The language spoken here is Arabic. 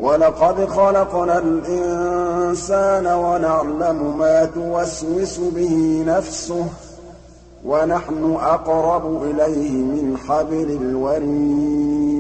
وَلَقَدْ خَلَقْنَا الْإِنسَانَ وَنَعْلَمُ مَا تُوَسْوِسُ بِهِ نَفْسُهُ ۖ وَنَحْنُ أَقْرَبُ إِلَيْهِ مِنْ حَبْلِ الْوَرِيدِ